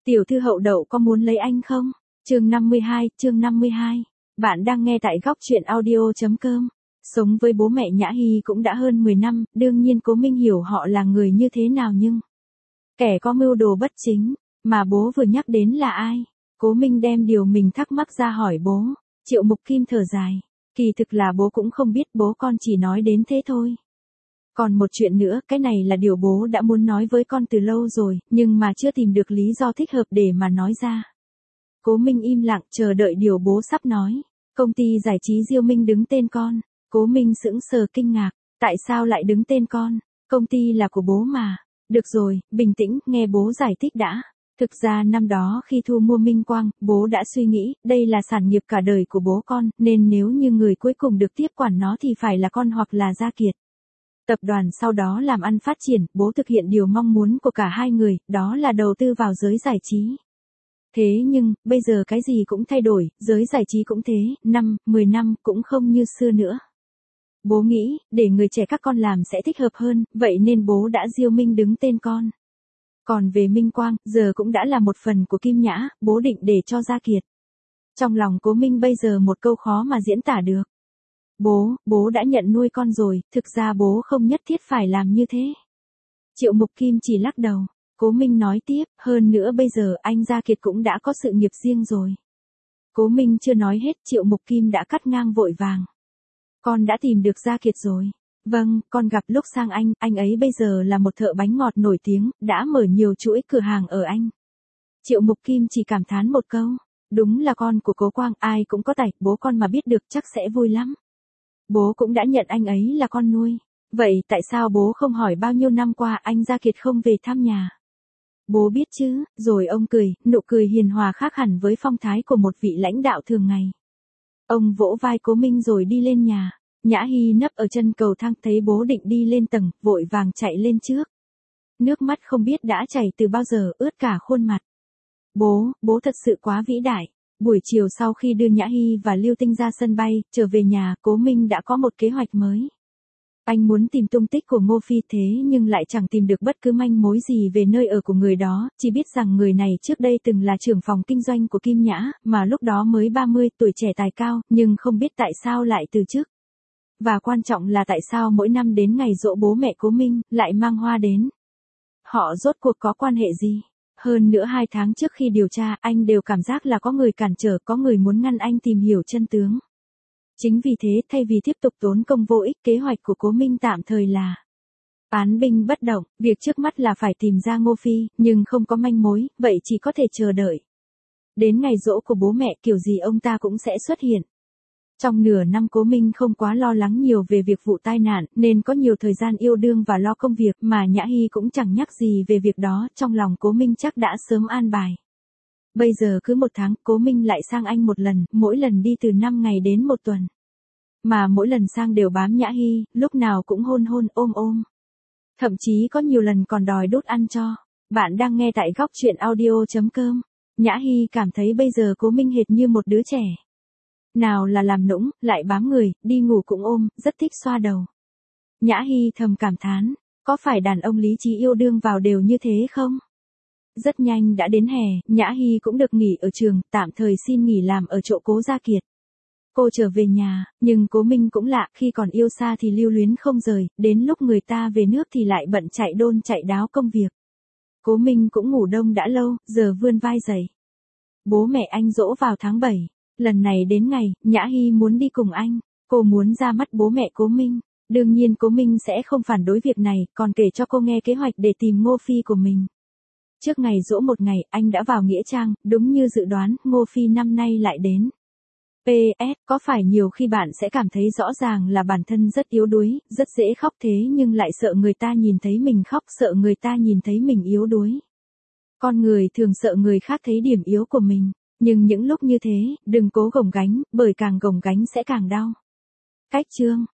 Tiểu thư Hậu Đậu có muốn lấy anh không? Chương 52, chương 52. Bạn đang nghe tại góc truyện audio.com. Sống với bố mẹ Nhã Hy cũng đã hơn 10 năm, đương nhiên Cố Minh hiểu họ là người như thế nào nhưng kẻ có mưu đồ bất chính, mà bố vừa nhắc đến là ai? Cố Minh đem điều mình thắc mắc ra hỏi bố. Triệu Mục Kim thở dài. Kỳ thực là bố cũng không biết, bố con chỉ nói đến thế thôi. Còn một chuyện nữa, cái này là điều bố đã muốn nói với con từ lâu rồi, nhưng mà chưa tìm được lý do thích hợp để mà nói ra. Cố Minh im lặng chờ đợi điều bố sắp nói. Công ty giải trí Diêu Minh đứng tên con. Cố Minh sững sờ kinh ngạc. Tại sao lại đứng tên con? Công ty là của bố mà. Được rồi, bình tĩnh, nghe bố giải thích đã. Thực ra năm đó khi thu mua Minh Quang, bố đã suy nghĩ, đây là sản nghiệp cả đời của bố con, nên nếu như người cuối cùng được tiếp quản nó thì phải là con hoặc là Gia Kiệt. Tập đoàn sau đó làm ăn phát triển, bố thực hiện điều mong muốn của cả hai người, đó là đầu tư vào giới giải trí. Thế nhưng, bây giờ cái gì cũng thay đổi, giới giải trí cũng thế, 10 năm cũng không như xưa nữa. Bố nghĩ, để người trẻ các con làm sẽ thích hợp hơn, vậy nên bố đã Diêu Minh đứng tên con. Còn về Minh Quang, giờ cũng đã là một phần của Kim Nhã, bố định để cho Gia Kiệt. Trong lòng Cố Minh bây giờ một câu khó mà diễn tả được. Bố đã nhận nuôi con rồi, thực ra bố không nhất thiết phải làm như thế. Triệu Mục Kim chỉ lắc đầu. Cố Minh nói tiếp, hơn nữa bây giờ anh Gia Kiệt cũng đã có sự nghiệp riêng rồi. Cố Minh chưa nói hết, Triệu Mục Kim đã cắt ngang vội vàng. Con đã tìm được Gia Kiệt rồi. Vâng, con gặp lúc sang anh ấy bây giờ là một thợ bánh ngọt nổi tiếng, đã mở nhiều chuỗi cửa hàng ở Anh. Triệu Mục Kim chỉ cảm thán một câu, đúng là con của Cố Quang, ai cũng có tài, bố con mà biết được chắc sẽ vui lắm. Bố cũng đã nhận anh ấy là con nuôi. Vậy tại sao bố không hỏi bao nhiêu năm qua anh Gia Kiệt không về thăm nhà? Bố biết chứ, rồi ông cười, nụ cười hiền hòa khác hẳn với phong thái của một vị lãnh đạo thường ngày. Ông vỗ vai Cố Minh rồi đi lên nhà. Nhã Hy nấp ở chân cầu thang thấy bố định đi lên tầng, vội vàng chạy lên trước. Nước mắt không biết đã chảy từ bao giờ, ướt cả khuôn mặt. Bố thật sự quá vĩ đại. Buổi chiều sau khi đưa Nhã Hy và Lưu Tinh ra sân bay, trở về nhà, Cố Minh đã có một kế hoạch mới. Anh muốn tìm tung tích của Ngô Phi thế nhưng lại chẳng tìm được bất cứ manh mối gì về nơi ở của người đó, chỉ biết rằng người này trước đây từng là trưởng phòng kinh doanh của Kim Nhã, mà lúc đó mới 30, tuổi trẻ tài cao, nhưng không biết tại sao lại từ chức. Và quan trọng là tại sao mỗi năm đến ngày giỗ bố mẹ Cố Minh, lại mang hoa đến. Họ rốt cuộc có quan hệ gì? Hơn nữa 2 tháng trước khi điều tra, anh đều cảm giác là có người cản trở, có người muốn ngăn anh tìm hiểu chân tướng. Chính vì thế, thay vì tiếp tục tốn công vô ích, kế hoạch của Cố Minh tạm thời là án binh bất động, việc trước mắt là phải tìm ra Ngô Phi, nhưng không có manh mối, vậy chỉ có thể chờ đợi. Đến ngày giỗ của bố mẹ kiểu gì ông ta cũng sẽ xuất hiện. Trong nửa năm Cố Minh không quá lo lắng nhiều về việc vụ tai nạn, nên có nhiều thời gian yêu đương và lo công việc, mà Nhã Hy cũng chẳng nhắc gì về việc đó, trong lòng Cố Minh chắc đã sớm an bài. Bây giờ cứ 1 tháng, Cố Minh lại sang Anh một lần, mỗi lần đi từ 5 ngày đến 1 tuần. Mà mỗi lần sang đều bám Nhã Hy, lúc nào cũng hôn ôm. Thậm chí có nhiều lần còn đòi đút ăn cho. Bạn đang nghe tại góc truyện audio.com. Nhã Hy cảm thấy bây giờ Cố Minh hệt như một đứa trẻ. Nào là làm nũng, lại bám người, đi ngủ cũng ôm, rất thích xoa đầu. Nhã Hy thầm cảm thán, có phải đàn ông lý trí yêu đương vào đều như thế không? Rất nhanh đã đến hè, Nhã Hy cũng được nghỉ ở trường, tạm thời xin nghỉ làm ở chỗ Cố Gia Kiệt. Cô trở về nhà, nhưng Cố Minh cũng lạ, khi còn yêu xa thì lưu luyến không rời, đến lúc người ta về nước thì lại bận chạy đôn chạy đáo công việc. Cố Minh cũng ngủ đông đã lâu, giờ vươn vai dậy. Bố mẹ anh giỗ vào tháng 7. Lần này đến ngày, Nhã Hy muốn đi cùng anh. Cô muốn ra mắt bố mẹ Cố Minh. Đương nhiên Cố Minh sẽ không phản đối việc này, còn kể cho cô nghe kế hoạch để tìm Ngô Phi của mình. Trước ngày giỗ một ngày, anh đã vào nghĩa trang, đúng như dự đoán, Ngô Phi năm nay lại đến. PS, có phải nhiều khi bạn sẽ cảm thấy rõ ràng là bản thân rất yếu đuối, rất dễ khóc thế nhưng lại sợ người ta nhìn thấy mình khóc, sợ người ta nhìn thấy mình yếu đuối. Con người thường sợ người khác thấy điểm yếu của mình. Nhưng những lúc như thế, đừng cố gồng gánh, bởi càng gồng gánh sẽ càng đau. Cách chương